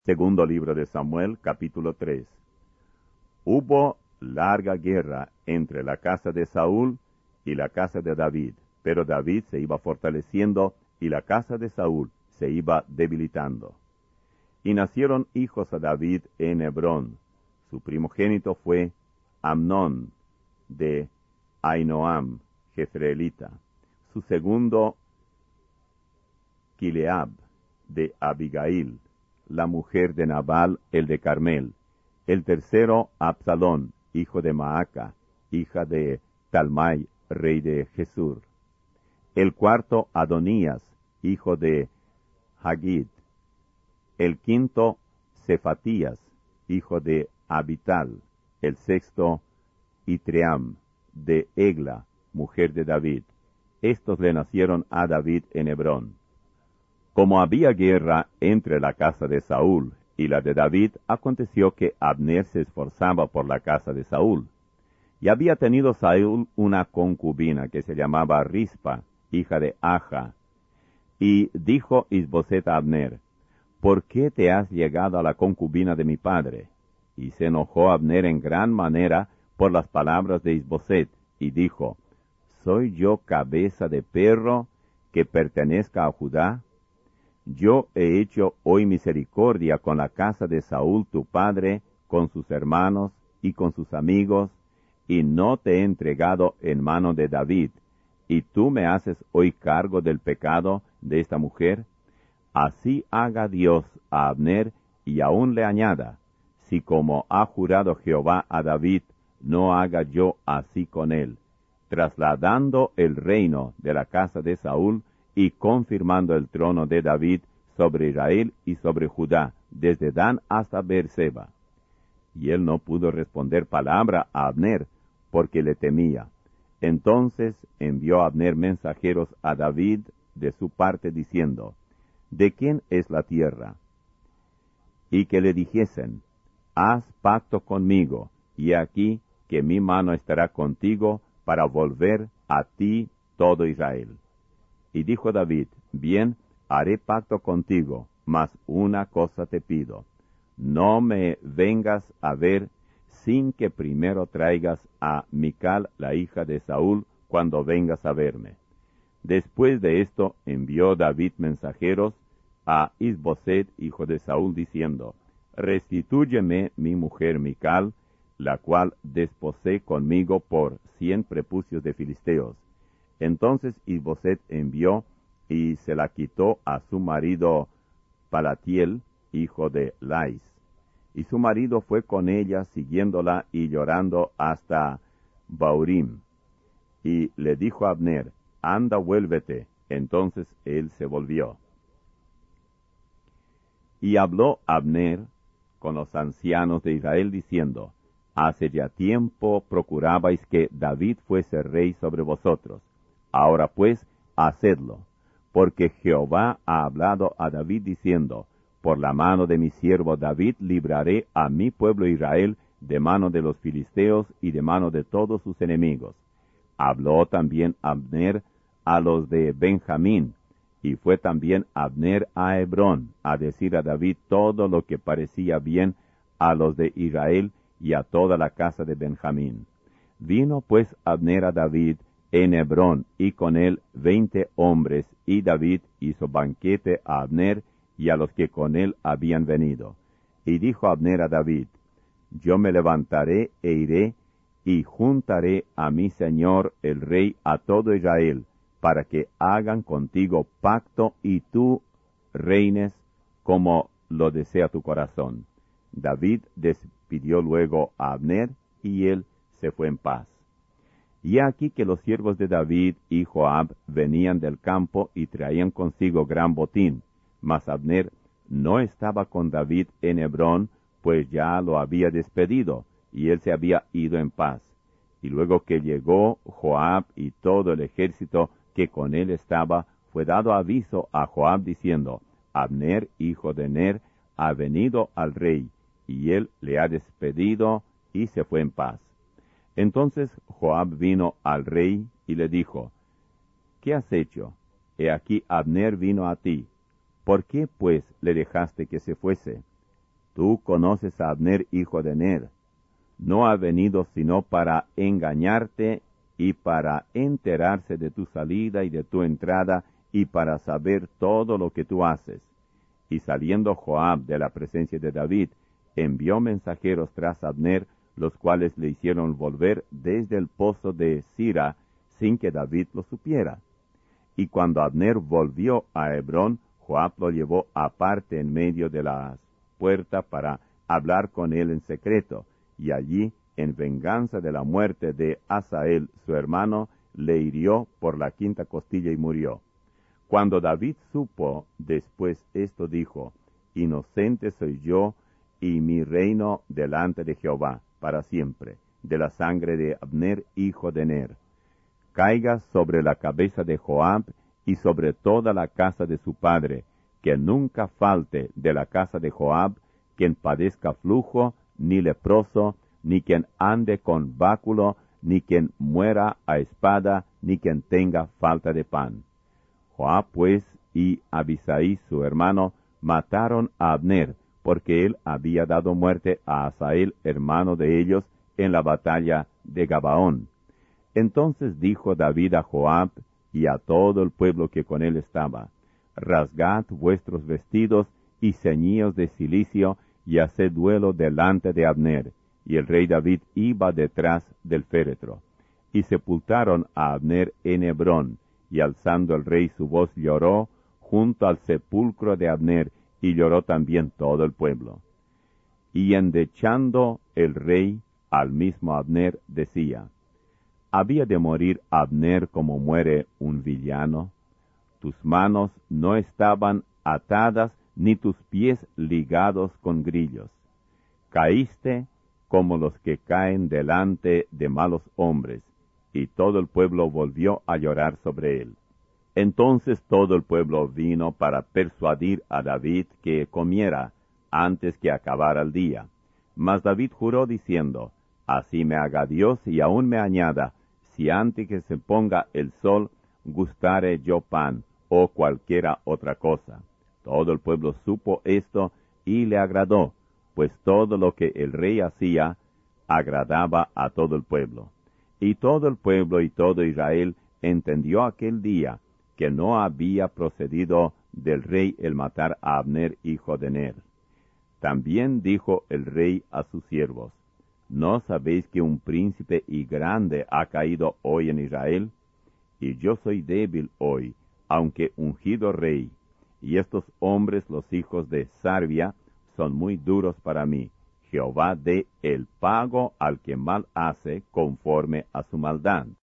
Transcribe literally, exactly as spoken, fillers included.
Segundo libro de Samuel, capítulo tres. Hubo larga guerra entre la casa de Saúl y la casa de David, pero David se iba fortaleciendo y la casa de Saúl se iba debilitando. Y nacieron hijos a David en Hebrón. Su primogénito fue Amnón, de Ainoam, jezreelita. Su segundo, Kileab, de Abigail, la mujer de Nabal, el de Carmel. El tercero, Absalón, hijo de Maaca, hija de Talmai, rey de Jesur. El cuarto, Adonías, hijo de Hagid. El quinto, Cefatías, hijo de Abital. El sexto, Itream, de Egla, mujer de David. Estos le nacieron a David en Hebrón. Como había guerra entre la casa de Saúl y la de David, aconteció que Abner se esforzaba por la casa de Saúl. Y había tenido Saúl una concubina que se llamaba Rispa, hija de Aja. Y dijo Isboset a Abner, ¿por qué te has llegado a la concubina de mi padre? Y se enojó Abner en gran manera por las palabras de Isboset, y dijo, ¿soy yo cabeza de perro que pertenezca a Judá? Yo he hecho hoy misericordia con la casa de Saúl tu padre, con sus hermanos y con sus amigos, y no te he entregado en mano de David, y tú me haces hoy cargo del pecado de esta mujer. Así haga Dios a Abner, y aún le añada, si como ha jurado Jehová a David, no haga yo así con él, trasladando el reino de la casa de Saúl, y confirmando el trono de David sobre Israel y sobre Judá, desde Dan hasta Beerseba. Y él no pudo responder palabra a Abner, porque le temía. Entonces envió Abner mensajeros a David de su parte, diciendo, ¿de quién es la tierra? Y que le dijesen, haz pacto conmigo, y aquí que mi mano estará contigo para volver a ti todo Israel. Y dijo David, bien, haré pacto contigo, mas una cosa te pido, no me vengas a ver sin que primero traigas a Mical, la hija de Saúl, cuando vengas a verme. Después de esto envió David mensajeros a Isboset, hijo de Saúl, diciendo, restitúyeme mi mujer Mical, la cual desposé conmigo por cien prepucios de filisteos. Entonces Isboset envió y se la quitó a su marido Palatiel, hijo de Lais. Y su marido fue con ella siguiéndola y llorando hasta Baurim. Y le dijo a Abner, anda, vuélvete. Entonces él se volvió. Y habló Abner con los ancianos de Israel diciendo, hace ya tiempo procurabais que David fuese rey sobre vosotros. Ahora pues, hacedlo, porque Jehová ha hablado a David diciendo, por la mano de mi siervo David libraré a mi pueblo Israel de mano de los filisteos y de mano de todos sus enemigos. Habló también Abner a los de Benjamín, y fue también Abner a Hebrón a decir a David todo lo que parecía bien a los de Israel y a toda la casa de Benjamín. Vino pues Abner a David en Hebrón, y con él veinte hombres, y David hizo banquete a Abner y a los que con él habían venido. Y dijo Abner a David, yo me levantaré e iré, y juntaré a mi señor el rey a todo Israel, para que hagan contigo pacto, y tú reines como lo desea tu corazón. David despidió luego a Abner, y él se fue en paz. Y aquí que los siervos de David y Joab venían del campo y traían consigo gran botín, mas Abner no estaba con David en Hebrón, pues ya lo había despedido, y él se había ido en paz. Y luego que llegó Joab y todo el ejército que con él estaba, fue dado aviso a Joab diciendo, Abner, hijo de Ner, ha venido al rey, y él le ha despedido y se fue en paz. Entonces Joab vino al rey y le dijo, ¿qué has hecho? He aquí Abner vino a ti. ¿Por qué, pues, le dejaste que se fuese? Tú conoces a Abner, hijo de Ner. No ha venido sino para engañarte y para enterarse de tu salida y de tu entrada y para saber todo lo que tú haces. Y saliendo Joab de la presencia de David, envió mensajeros tras Abner, los cuales le hicieron volver desde el pozo de Sira, sin que David lo supiera. Y cuando Abner volvió a Hebrón, Joab lo llevó aparte en medio de la puerta para hablar con él en secreto, y allí, en venganza de la muerte de Asael, su hermano, le hirió por la quinta costilla y murió. Cuando David supo después esto, dijo, inocente soy yo y mi reino delante de Jehová para siempre, de la sangre de Abner, hijo de Ner. Caiga sobre la cabeza de Joab y sobre toda la casa de su padre, que nunca falte de la casa de Joab quien padezca flujo, ni leproso, ni quien ande con báculo, ni quien muera a espada, ni quien tenga falta de pan. Joab pues y Abisai su hermano mataron a Abner, porque él había dado muerte a Asael, hermano de ellos, en la batalla de Gabaón. Entonces dijo David a Joab y a todo el pueblo que con él estaba, rasgad vuestros vestidos y ceñíos de cilicio, y haced duelo delante de Abner. Y el rey David iba detrás del féretro. Y sepultaron a Abner en Hebrón, y alzando el rey su voz lloró junto al sepulcro de Abner, y lloró también todo el pueblo. Y endechando el rey al mismo Abner, decía, ¿había de morir Abner como muere un villano? Tus manos no estaban atadas, ni tus pies ligados con grillos. Caíste como los que caen delante de malos hombres, y todo el pueblo volvió a llorar sobre él. Entonces todo el pueblo vino para persuadir a David que comiera antes que acabara el día. Mas David juró diciendo, así me haga Dios y aún me añada, si antes que se ponga el sol gustare yo pan o cualquiera otra cosa. Todo el pueblo supo esto y le agradó, pues todo lo que el rey hacía agradaba a todo el pueblo. Y todo el pueblo y todo Israel entendió aquel día que no había procedido del rey el matar a Abner, hijo de Ner. También dijo el rey a sus siervos, ¿no sabéis que un príncipe y grande ha caído hoy en Israel? Y yo soy débil hoy, aunque ungido rey, y estos hombres, los hijos de Sarvia, son muy duros para mí. Jehová dé el pago al que mal hace conforme a su maldad.